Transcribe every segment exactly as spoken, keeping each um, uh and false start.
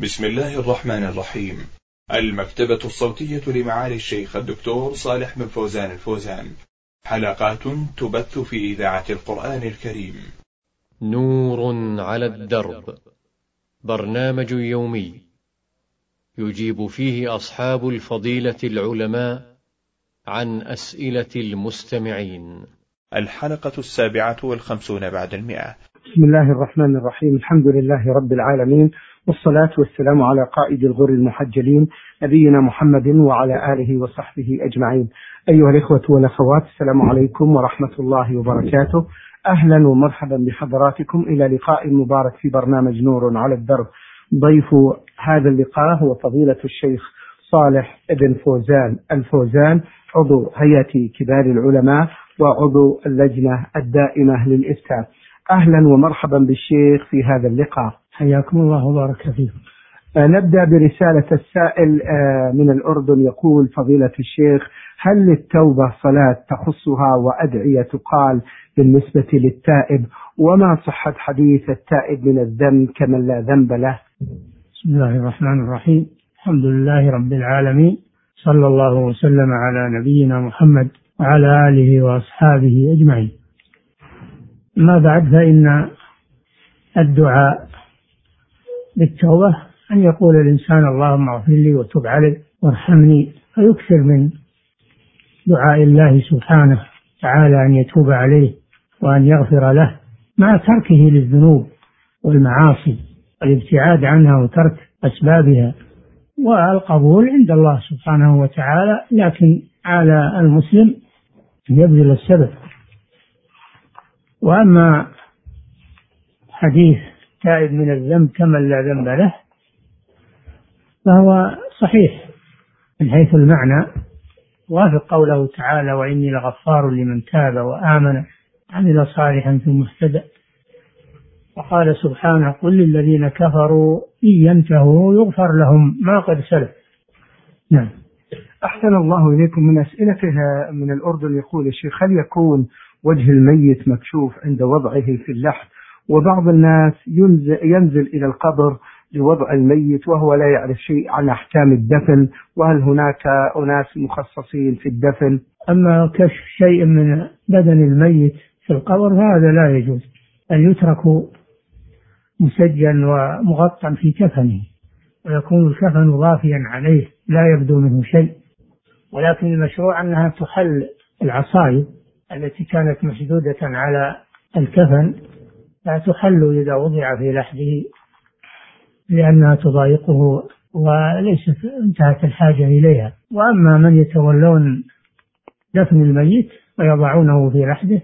بسم الله الرحمن الرحيم. المكتبة الصوتية لمعالي الشيخ الدكتور صالح بن فوزان الفوزان، حلقات تبث في إذاعة القرآن الكريم. نور على الدرب، برنامج يومي يجيب فيه أصحاب الفضيلة العلماء عن أسئلة المستمعين. الحلقة السابعة والخمسون بعد المئة. بسم الله الرحمن الرحيم. الحمد لله رب العالمين، والصلاة والسلام على قائد الغر المحجلين نبينا محمد وعلى آله وصحبه أجمعين. أيها الإخوة والأخوات، السلام عليكم ورحمة الله وبركاته. أهلا ومرحبا بحضراتكم إلى لقاء مبارك في برنامج نور على الدرب. ضيف هذا اللقاء هو فضيلة الشيخ صالح بن فوزان الفوزان، عضو هيئة كبار العلماء وعضو اللجنة الدائمة للإفتاء. أهلا ومرحبا بالشيخ في هذا اللقاء. حياكم الله وبارك فيكم. نبدأ برسالة السائل من الأردن، يقول فضيلة الشيخ: هل للتوبة صلاة تخصها وأدعية تقال بالنسبة للتائب؟ وما صحة حديث التائب من الذنب كمن لا ذنب له؟ بسم الله الرحمن الرحيم. الحمد لله رب العالمين، صلى الله وسلم على نبينا محمد وعلى آله وأصحابه أجمعين. ما بعد، فإن الدعاء بالتوبة أن يقول الإنسان: اللهم اغفر لي وتب علي وارحمني، فيكثر من دعاء الله سبحانه تعالى أن يتوب عليه وأن يغفر له، مع تركه للذنوب والمعاصي والابتعاد عنها وترك أسبابها، والقبول عند الله سبحانه وتعالى، لكن على المسلم يبذل السبب. وأما حديث تائب من الذنب كمن لا ذنب له فهو صحيح من حيث المعنى، وافق قوله تعالى: وإني لغفار لمن تاب وآمن عمل صالحا ثم اهتدى. وقال سبحانه: قل للذين كفروا إن ينتهوا يغفر لهم ما قد سلف. نعم. أحسن الله إليكم. من أسئلتها من الأردن، يقول الشيخ: هل يكون وجه الميت مكشوف عند وضعه في اللحد؟ وبعض الناس ينزل, ينزل إلى القبر لوضع الميت وهو لا يعرف شيء عن أحكام الدفن، وهل هناك أناس مخصصين في الدفن؟ أما كشف شيء من بدن الميت في القبر فهذا لا يجوز، أن يترك مسجلا ومغطى في كفنه، ويكون الكفن ضافيا عليه لا يبدو منه شيء. ولكن المشروع أنها تحل العصايب التي كانت مشدودة على الكفن، لا تحل إذا وضع في لحده لأنها تضايقه وليست انتهت الحاجة إليها. وأما من يتولون دفن الميت ويضعونه في لحده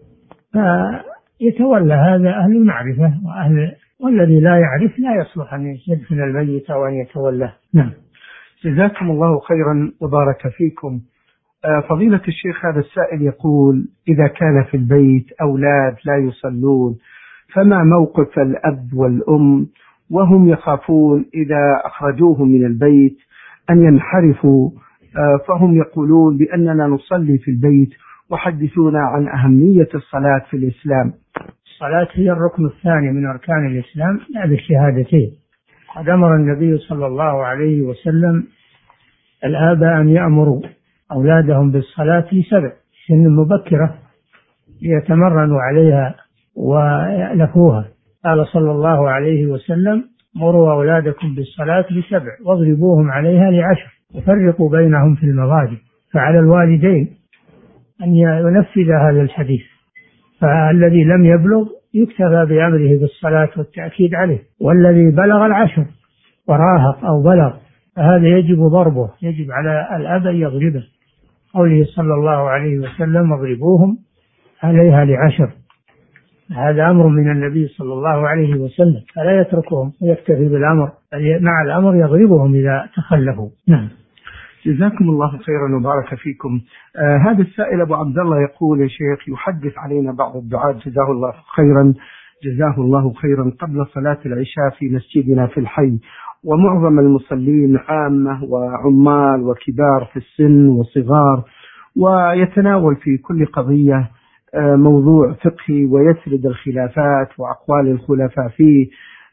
فيتولى هذا أهل المعرفة، وأهل والذي لا يعرف لا يصلح أن يدفن الميت أو أن يتولاه. نعم. جزاكم الله خيرا وبارك فيكم. فضيلة الشيخ، هذا السائل يقول: إذا كان في البيت أولاد لا يصلون، فما موقف الأب والأم وهم يخافون إذا أخرجوهم من البيت أن ينحرفوا، فهم يقولون بأننا نصلي في البيت، وحدثونا عن أهمية الصلاة في الإسلام. الصلاة هي الركن الثاني من أركان الإسلام بعد الشهادتين. قد أمر النبي صلى الله عليه وسلم الآباء أن يأمروا أولادهم بالصلاة في سبع سن مبكرة ليتمرنوا عليها ويألفوها. قال صلى الله عليه وسلم: مروا أولادكم بالصلاة بسبع واضربوهم عليها لعشر وفرقوا بينهم في المضاجع. فعلى الوالدين أن ينفذ هذا الحديث، فالذي لم يبلغ يكتفى بأمره بالصلاة والتأكيد عليه، والذي بلغ العشر وراهق أو بلغ فهذا يجب ضربه، يجب على الأب أن يضربه، قوله صلى الله عليه وسلم: اضربوهم عليها لعشر. هذا أمر من النبي صلى الله عليه وسلم، فلا يتركهم ويكتفي بالأمر، مع الأمر يضربهم إذا تخلفوا. نعم. جزاكم الله خيرا وبارك فيكم. آه هذا السائل أبو عبد الله يقول: يا شيخ، يحدث علينا بعض الدعاة جزاه الله خيرا جزاه الله خيرا قبل صلاة العشاء في مسجدنا في الحي، ومعظم المصلين عامة وعمال وكبار في السن وصغار، ويتناول في كل قضية موضوع فقهي ويسرد الخلافات وأقوال الخلفاء فيه،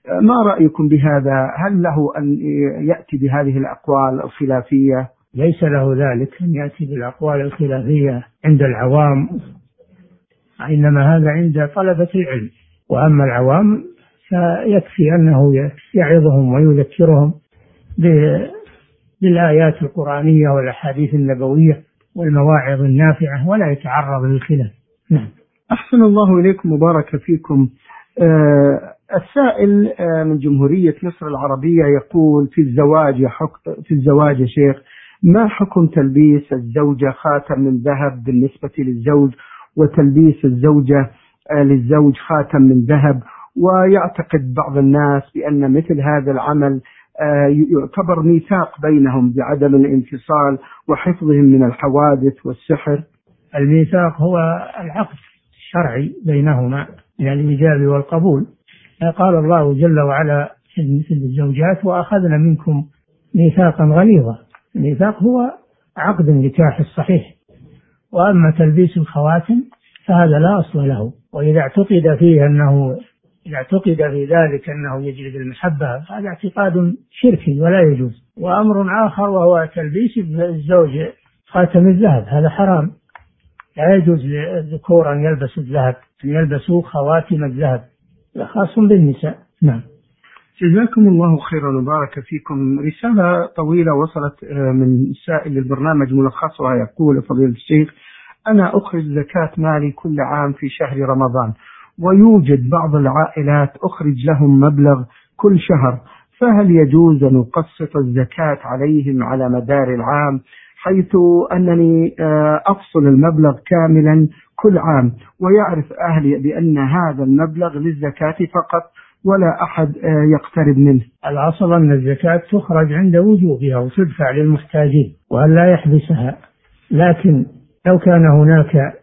ما رأيكم بهذا؟ هل له أن يأتي بهذه الأقوال الخلافية؟ ليس له ذلك أن يأتي بالأقوال الخلافية عند العوام، إنما هذا عند طلبة العلم. وأما العوام فيكفي أنه يعظهم ويذكرهم بالآيات القرآنية والأحاديث النبوية والمواعظ النافعة، ولا يتعرض للخلاف. نعم. أحسن الله إليكم وبارك فيكم. آه السائل آه من جمهورية مصر العربية يقول: في الزواج يا في الزواج يا شيخ، ما حكم تلبيس الزوجة خاتم من ذهب بالنسبة للزوج، وتلبيس الزوجة آه للزوج خاتم من ذهب؟ ويعتقد بعض الناس بأن مثل هذا العمل آه يعتبر ميثاق بينهم بعدم الانفصال وحفظهم من الحوادث والسحر. الميثاق هو العقد الشرعي بينهما للإيجاب والقبول. قال الله جل وعلا في الزوجات: وأخذنا منكم ميثاقا غليظا. الميثاق هو عقد النكاح الصحيح. وأما تلبيس الخواتم فهذا لا أصل له، وإذا اعتقد فيه أنه إذا اعتقد في ذلك أنه يجلب المحبة هذا اعتقاد شركي ولا يجوز. وأمر آخر وهو تلبيس الزوج خاتم الذهب، هذا حرام، لا يجوز للذكور أن يلبسوا الذهب، أن يلبسوا خواتم الذهب، خاص بالنساء. نعم. جزاكم الله خيرا وبارك فيكم. رسالة طويلة وصلت من سائل البرنامج ملخصها يقول: فضيلة الشيخ، أنا أخرج زكاة مالي كل عام في شهر رمضان، ويوجد بعض العائلات أخرج لهم مبلغ كل شهر، فهل يجوز أن أقسط الزكاة عليهم على مدار العام، حيث أنني أفصل المبلغ كاملا كل عام، ويعرف أهلي بأن هذا المبلغ للزكاة فقط ولا أحد يقترب منه؟ الأصل أن الزكاة تخرج عند وجوبها وتدفع للمحتاجين وأن لا يحبسها، لكن لو كان هناك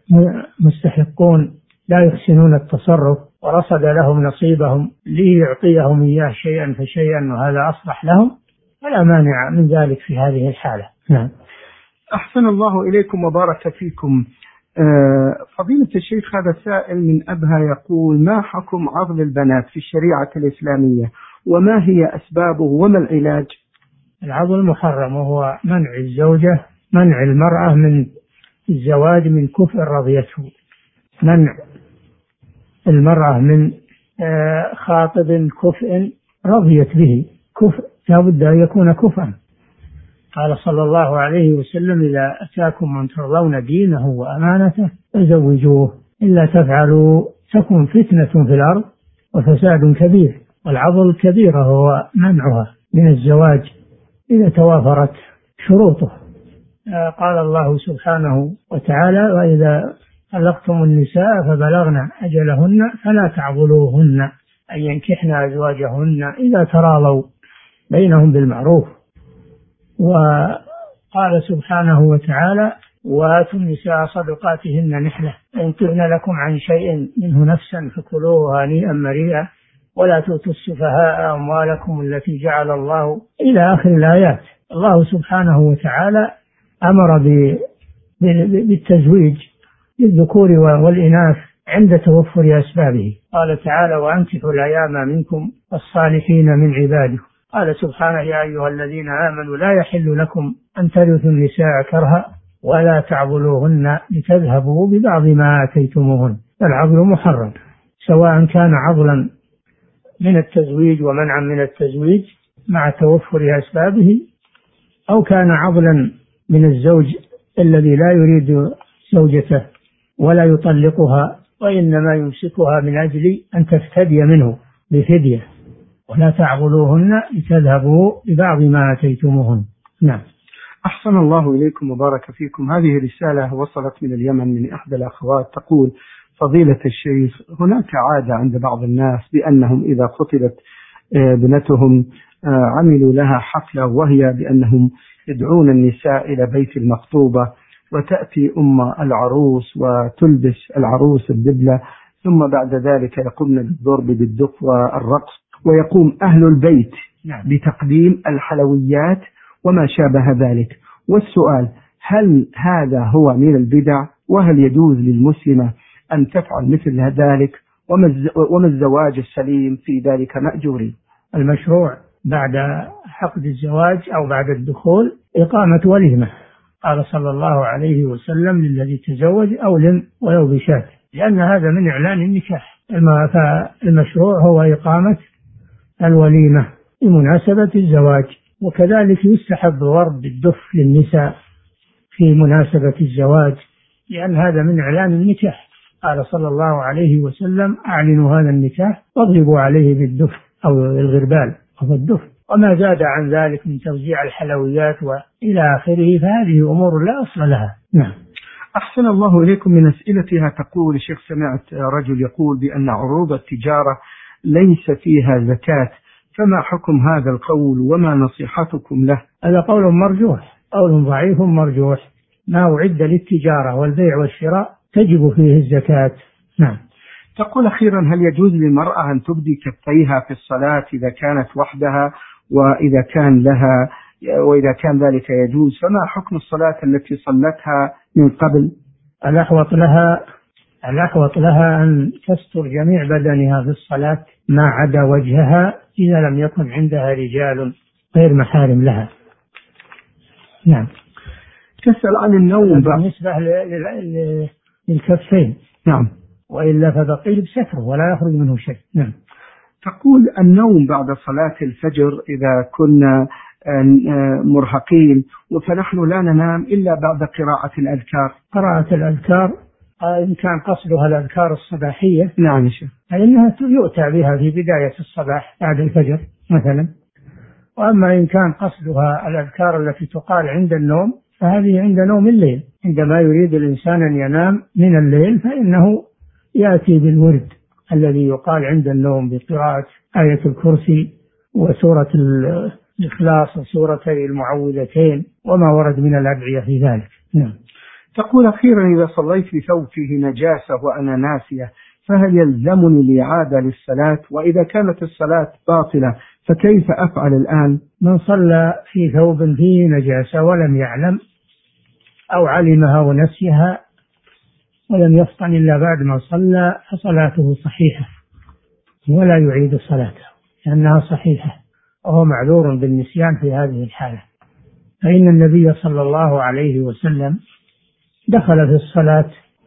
مستحقون لا يحسنون التصرف ورصد لهم نصيبهم ليعطيهم إياه شيئا فشيئا وهذا أصلح لهم فلا مانع من ذلك في هذه الحالة. نعم. أحسن الله إليكم وبارك فيكم. فضيلة الشيخ، هذا سائل من أبها يقول: ما حكم عضل البنات في الشريعة الإسلامية، وما هي أسبابه وما العلاج؟ العضل محرم، وهو منع الزوجة منع المرأة من الزواج من كفء رضيته، منع المرأة من خاطب كفء رضيت به. كفء لا بد أن يكون كفءا. قال صلى الله عليه وسلم: إذا أتاكم من ترضون دينه وأمانته فزوجوه، إلا تفعلوا تكن فتنة في الأرض وفساد كبير. والعضل الكبيرة هو منعها من الزواج إذا توافرت شروطه. قال الله سبحانه وتعالى: وإذا طلقتم النساء فبلغن أجلهن فلا تعضلوهن أن ينكحن أزواجهن إذا تراضوا بينهم بالمعروف. وقال سبحانه وتعالى: وآتوا النساء صدقاتهن نحلة إن طبن لكم عن شيء منه نفسا فكلوه هنيئا مريئا ولا تؤتوا السفهاء أموالكم التي جعل الله إلى آخر الآيات. الله سبحانه وتعالى أمر بالتزويج للذكور والإناث عند توفر أسبابه. قال تعالى: وأنكحوا الأيام منكم والصالحين من عبادكم. قال سبحانه: يا أيها الذين آمنوا لا يحل لكم أن ترثوا النساء كرها ولا تعضلوهن لتذهبوا ببعض ما آتيتموهن. العضل محرم، سواء كان عضلا من التزويج ومنعا من التزويج مع توفر أسبابه، أو كان عضلا من الزوج الذي لا يريد زوجته ولا يطلقها وإنما يمسكها من أجل أن تفتدي منه بفدية. ولا تعضلوهن لتذهبوا ببعض ما آتيتموهن. نعم. أحسن الله إليكم وبارك فيكم. هذه رسالة وصلت من اليمن من إحدى الأخوات تقول: فضيلة الشيخ، هناك عادة عند بعض الناس بأنهم إذا خطبت بنتهم عملوا لها حفلة، وهي بأنهم يدعون النساء إلى بيت المخطوبة، وتأتي أم العروس وتلبس العروس الدبلة، ثم بعد ذلك يقومن بالضرب بالدف والرقص، ويقوم أهل البيت بتقديم الحلويات وما شابه ذلك. والسؤال: هل هذا هو من البدع؟ وهل يجوز للمسلمة أن تفعل مثل ذلك؟ وما الزواج السليم في ذلك مأجورين؟ المشروع بعد عقد الزواج أو بعد الدخول إقامة وليمة، قال صلى الله عليه وسلم للذي تزوج أولم ولو بشاة، لأن هذا من إعلان النكاح. فالمشروع هو إقامة الوليمة بمناسبة الزواج. وكذلك يستحب ضرب الدف للنساء في مناسبة الزواج، لأن هذا من إعلان النكاح. قال صلى الله عليه وسلم أعلنوا هذا النكاح واضربوا عليه بالدف أو الغربال أو الدف، وما زاد عن ذلك من توزيع الحلويات وإلى آخره، فهذه أمور لا أصل لها. نعم. أحسن الله إليكم. من أسئلتها تقول: الشيخ سمعت رجل يقول بأن عروض التجارة ليس فيها زكاة، فما حكم هذا القول وما نصيحتكم له؟ هذا قول مرجوح، قول ضعيف مرجوح. ما أعد للتجارة والبيع والشراء تجب فيه الزكاة. نعم. تقول أخيرا: هل يجوز للمرأة أن تبدي كفيها في الصلاة إذا كانت وحدها، وإذا كان لها وإذا كان ذلك يجوز، فما حكم الصلاة التي صلتها من قبل؟ الأحوط لها الأحوط لها أن تستر جميع بدنها في الصلاة ما عدا وجهها، إذا لم يكن عندها رجال غير محارم لها. نعم. تسأل عن النوم بالنسبة للكفين. نعم. وإلا فبقي بستره ولا يخرج منه شيء. نعم. تقول: النوم بعد صلاة الفجر إذا كنا مرهقين فنحن لا ننام إلا بعد قراءة الأذكار. قراءة الأذكار إن كان قصدها الأذكار الصباحية، نعم شيخ، فإنها يؤتى بها في بداية الصباح بعد الفجر مثلا. وأما إن كان قصدها الأذكار التي تقال عند النوم فهذه عند نوم الليل. عندما يريد الإنسان أن ينام من الليل فإنه يأتي بالورد الذي يقال عند النوم بقراءة آية الكرسي وسورة الإخلاص وسورتي المعوذتين وما ورد من الأدعية في ذلك. نعم. تقول أخيرا: إذا صليت بثوب فيه نجاسة وأنا ناسية فهل يلزمني الإعادة للصلاة؟ وإذا كانت الصلاة باطلة فكيف أفعل الآن؟ من صلى في ثوب فيه نجاسة ولم يعلم أو علمها ونسيها ولم يفطن إلا بعد ما صلى فصلاته صحيحة ولا يعيد صلاته لأنها صحيحة، وهو معذور بالنسيان في هذه الحالة. فإن النبي صلى الله عليه وسلم دخل في الصلاة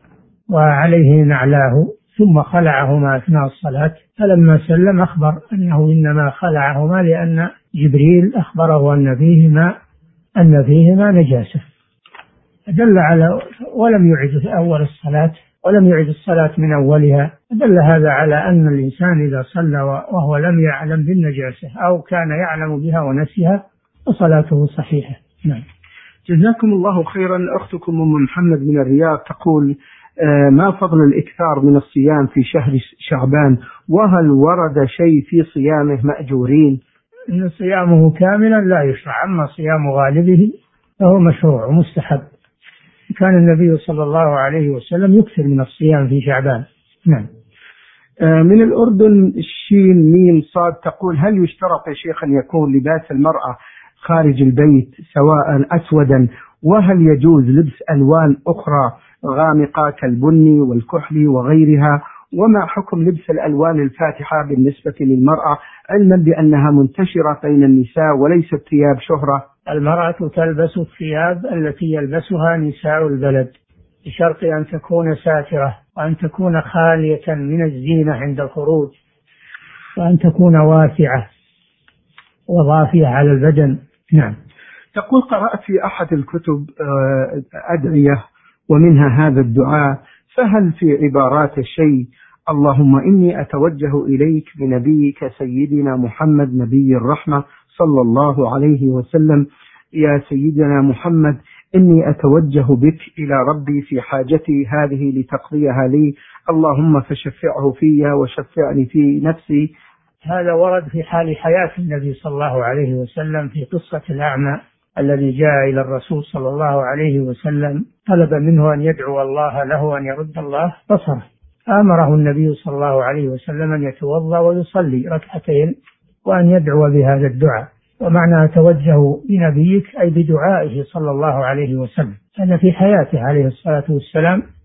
وعليه نعلاه ثم خلعهما أثناء الصلاة، فلما سلم أخبر أنه إنما خلعهما لأن جبريل أخبره أن فيهما أن فيهما نجاسة، دل على ولم يعد أول الصلاة ولم يعد الصلاة من أولها. دل هذا على أن الإنسان إذا صلى وهو لم يعلم بالنجاسة أو كان يعلم بها ونسيها فصلاته صحيحة. نعم. جزاكم الله خيرا. أختكم أم محمد من الرياض تقول: ما فضل الإكثار من الصيام في شهر شعبان، وهل ورد شيء في صيامه مأجورين؟ إن صيامه كاملا لا يشرع، أما صيام غالبه فهو مشروع ومستحب. كان النبي صلى الله عليه وسلم يكثر من الصيام في شعبان. نعم. من الأردن الشين ميم صاد تقول: هل يشترط يا شيخ أن يكون لباس المرأة خارج البيت سواء أسودا، وهل يجوز لبس ألوان أخرى غامقة كالبني والكحلي وغيرها؟ وما حكم لبس الألوان الفاتحة بالنسبة للمرأة، علما بأنها منتشرة بين النساء وليست ثياب شهرة؟ المرأة تلبس الثياب التي يلبسها نساء البلد بشرط أن تكون ساترة وأن تكون خالية من الزينة عند الخروج وأن تكون واسعة وضافية على البدن. نعم. تقول: قرأت في أحد الكتب أدعية ومنها هذا الدعاء، فهل في عبارات الشيء: اللهم إني أتوجه إليك بنبيك سيدنا محمد نبي الرحمة صلى الله عليه وسلم، يا سيدنا محمد إني أتوجه بك إلى ربي في حاجتي هذه لتقضيها لي، اللهم فشفعه في وشفعني في نفسي. هذا ورد في حال حياة النبي صلى الله عليه وسلم في قصة الأعمى الذي جاء إلى الرسول صلى الله عليه وسلم طلب منه أن يدعو الله له أن يرد الله بصره، أمره النبي صلى الله عليه وسلم أن يتوضأ ويصلي ركعتين وأن يدعو بهذا الدعاء. ومعنى توجه بنبيك أي بدعائه صلى الله عليه وسلم. هذا في حياته عليه الصلاة والسلام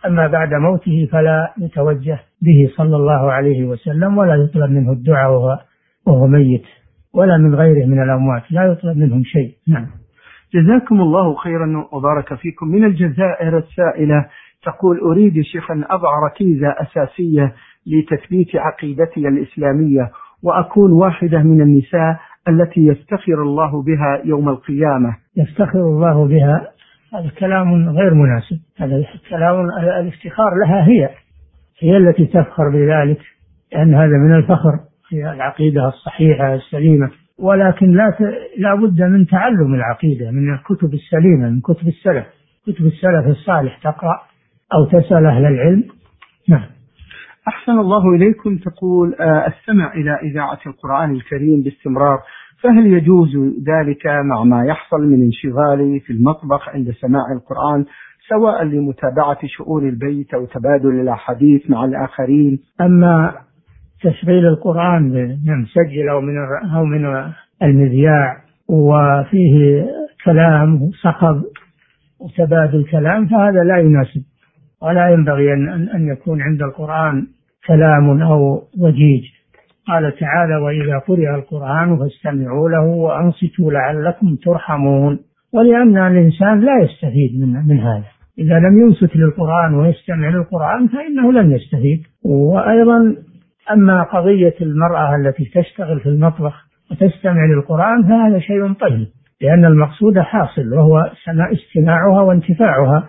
أما بعد موته فلا يتوجه به صلى الله عليه وسلم، ولا يطلب منه الدعاء وهو, وهو ميت، ولا من غيره من الأموات، لا يطلب منهم شيء. نعم. جزاكم الله خيرا وبارك فيكم. من الجزائر السائلة تقول: أريد يا شيخ أن أضع ركيزة أساسية لتثبيت عقيدتي الإسلامية، وأكون واحدة من النساء التي يفتخر الله بها يوم القيامة. يفتخر الله بها، هذا كلام غير مناسب. هذا كلام الافتخار لها، هي هي التي تفخر بذلك، لأن هذا من الفخر، هي العقيدة الصحيحة السليمة. ولكن لا لا بد من تعلم العقيدة من الكتب السليمة، من كتب السلف، كتب السلف الصالح، تقرأ أو تسأل أهل العلم. نعم. أحسن الله إليكم. تقول: أستمع إلى إذاعة القرآن الكريم باستمرار، فهل يجوز ذلك مع ما يحصل من انشغالي في المطبخ عند سماع القرآن، سواء لمتابعة شؤون البيت أو تبادل الأحاديث مع الآخرين؟ أما تشغيل القرآن بمسجل أو من أو من المذياع وفيه كلام وصخب وتبادل كلام، فهذا لا يناسب، ولا ينبغي أن أن يكون عند القرآن كلام أو ضجيج. قال تعالى: وإذا قرئ القرآن فاستمعوا له وأنصتوا لعلكم ترحمون. ولأن الإنسان لا يستفيد من, من هذا، إذا لم ينصت للقرآن ويستمع للقرآن فإنه لن يستفيد. وأيضا أما قضية المرأة التي تشتغل في المطبخ وتستمع للقرآن فهذا شيء طيب، لأن المقصود حاصل، وهو استماعها وانتفاعها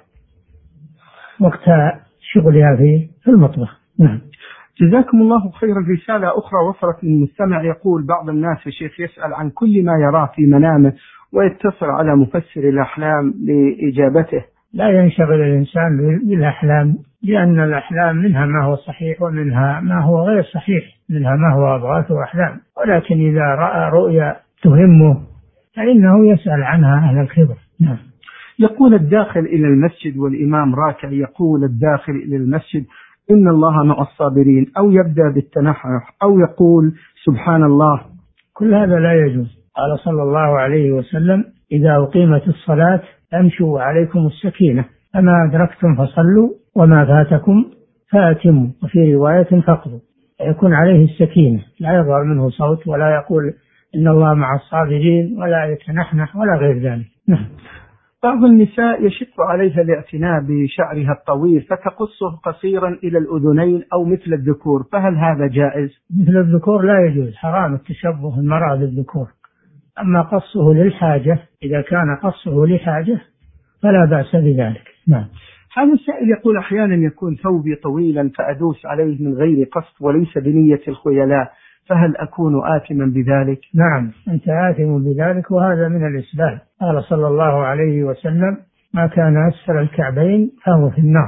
وقت شغلها في المطبخ. نعم. جزاكم الله خيرا. رسالة أخرى وصلت من مستمع يقول: بعض الناس يا شيخ يسأل عن كل ما يراه في منامه ويتصل على مفسر الأحلام لإجابته. لا ينشغل الإنسان بالأحلام، لأن الأحلام منها ما هو صحيح ومنها ما هو غير صحيح، منها ما هو أضغاث وأحلام. ولكن إذا رأى رؤيا تهمه فإنه يسأل عنها أهل الخبر. نعم. يقول: الداخل إلى المسجد والإمام راكع، يقول الداخل إلى المسجد: إن الله مع الصابرين، أو يبدأ بالتنحنح، أو يقول سبحان الله. كل هذا لا يجوز. قال صلى الله عليه وسلم: إذا أقيمت الصلاة أمشوا عليكم السكينة، فما أدركتم فصلوا وما فاتكم فأتموا، وفي رواية فقضوا. يكون عليه السكينة، لا يظهر منه صوت، ولا يقول إن الله مع الصابرين، ولا يتنحنح ولا غير ذلك. نعم. بعض النساء يشق عليها الاعتناء بشعرها الطويل فتقصه قصيرا إلى الأذنين أو مثل الذكور، فهل هذا جائز؟ مثل الذكور لا يجوز، حرام التشبه المرأة بالذكور. أما قصه للحاجة، إذا كان قصه لحاجة فلا بأس بذلك. نعم. هذا السائل يقول: أحيانا يكون ثوبي طويلا فأدوس عليه من غير قصد وليس بنية الخيلاء، فهل أكون آثما بذلك؟ نعم، أنت آثم بذلك، وهذا من الإسبال. قال صلى الله عليه وسلم: ما كان أسفل الكعبين فهو في النار.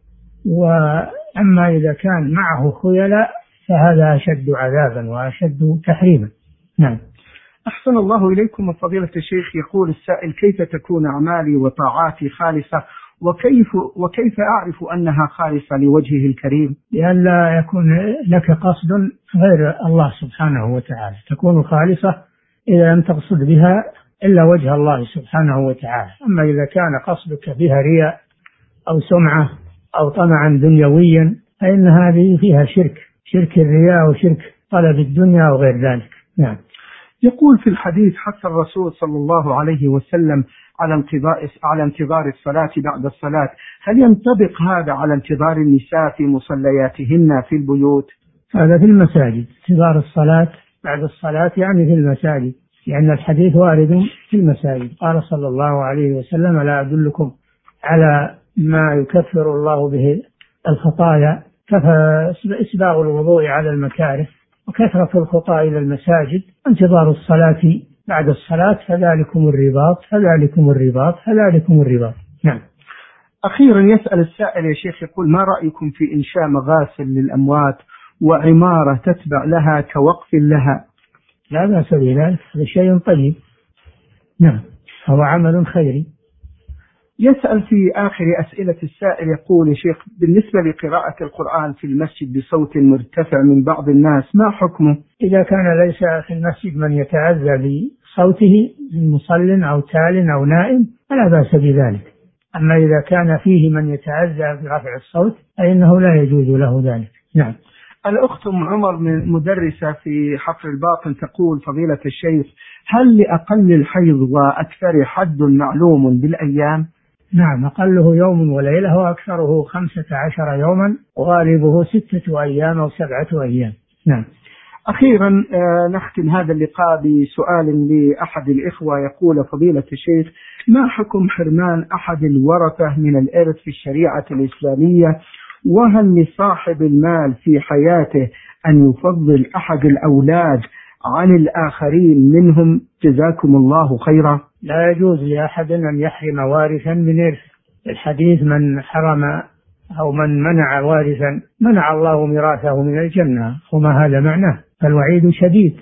وأما إذا كان معه خيلاء فهذا أشد عذابا وأشد تحريما. نعم. أحسن الله إليكم فضيلة الشيخ. يقول السائل: كيف تكون أعمالي وطاعاتي خالصة، وكيف وكيف أعرف أنها خالصة لوجهه الكريم؟ لئلا يكون لك قصد غير الله سبحانه وتعالى. تكون خالصة إذا لم تقصد بها إلا وجه الله سبحانه وتعالى. أما إذا كان قصدك بها رياء أو سمعة أو طمعا دنيويا فإن هذه فيها شرك، شرك الرياء وشرك طلب الدنيا وغير ذلك. نعم. يقول في الحديث: حث الرسول صلى الله عليه وسلم على انتظار على انتظار الصلاة بعد الصلاة، هل ينطبق هذا على انتظار النساء في مصلياتهن في البيوت؟ هذا في المساجد، انتظار الصلاة بعد الصلاة يعني في المساجد، لأن الحديث وارد في المساجد. قال صلى الله عليه وسلم: لا أدلكم على ما يكفر الله به الخطايا، كإسباغ الوضوء على المكاره وكثرة الخطى إلى المساجد وانتظار الصلاة بعد الصلاة، فذلكم الرباط فذلكم الرباط فذلكم الرباط. نعم. أخيرا يسأل السائل يا شيخ، يقول: ما رأيكم في إنشاء مغاسل للأموات وعمارة تتبع لها كوقف لها؟ لا بأس بذلك، هذا شيء طيب. نعم، هو عمل خيري. يسأل في آخر أسئلة السائل، يقول: يا شيخ، بالنسبة لقراءة القرآن في المسجد بصوت مرتفع من بعض الناس ما حكمه؟ إذا كان ليس في المسجد من يتأذى بصوته من مصل أو تال أو نائم فلا بأس بذلك. أما إذا كان فيه من يتعزى برفع الصوت فإنه لا يجوز له ذلك. نعم. الأخت أم عمر من مدرسة في حفر الباطن تقول: فضيلة الشيخ، هل لأقل الحيض وأكثر حد معلوم بالأيام؟ نعم، أقله يوم وليلة وأكثره خمسة عشر يوما وغالبه ستة أيام أو سبعة أيام. نعم. أخيرا نختم هذا اللقاء بسؤال لأحد الإخوة يقول: فضيلة الشيخ، ما حكم حرمان أحد الورثة من الإرث في الشريعة الإسلامية؟ وهل لصاحب المال في حياته أن يفضل أحد الأولاد عن الآخرين منهم؟ جزاكم الله خيرا. لا يجوز لأحد أن يحرم وارثا من إرث. الحديث: من حرم أو من منع وارثا منع الله ميراثه من الجنة، وما هذا معناه، فالوعيد شديد.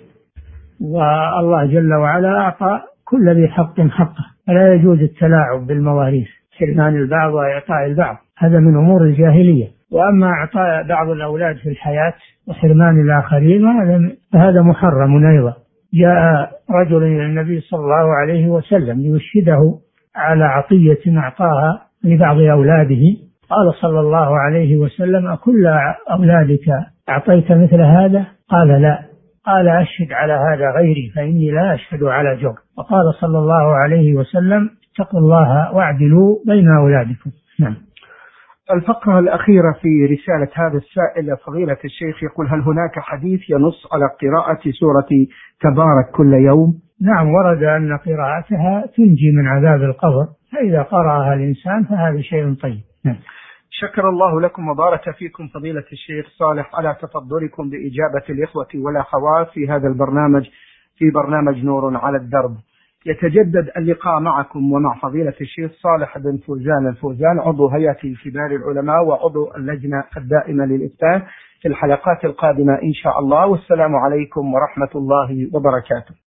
والله جل وعلا أعطى كل ذي حق حقه، فلا يجوز التلاعب بالمواريث، حرمان البعض وإعطاء البعض، هذا من أمور الجاهلية. وأما إعطاء بعض الأولاد في الحياة وحرمان الآخرين فهذا محرم أيضا. جاء رجل إلى النبي صلى الله عليه وسلم ليشهده على عطية أعطاها لبعض أولاده، قال صلى الله عليه وسلم: أكل أولادك أعطيت مثل هذا؟ قال: لا. قال: أشهد على هذا غيري فإني لا أشهد على جور. وقال صلى الله عليه وسلم: اتقوا الله واعدلوا بين أولادكم. نعم. الفقرة الأخيرة في رسالة هذا السائل فضيلة الشيخ يقول: هل هناك حديث ينص على قراءة سورة تبارك كل يوم؟ نعم، ورد أن قراءتها تنجي من عذاب القبر، فإذا قرأها الإنسان فهذا شيء طيب. نعم. شكر الله لكم وبارك فيكم فضيلة الشيخ صالح على تفضلكم بإجابة الإخوة والأخوات في هذا البرنامج، في برنامج نور على الدرب. يتجدد اللقاء معكم ومع فضيلة الشيخ صالح بن فوزان الفوزان، عضو هيئة كبار العلماء وعضو اللجنة الدائمة للإفتاء، في الحلقات القادمة إن شاء الله. والسلام عليكم ورحمة الله وبركاته.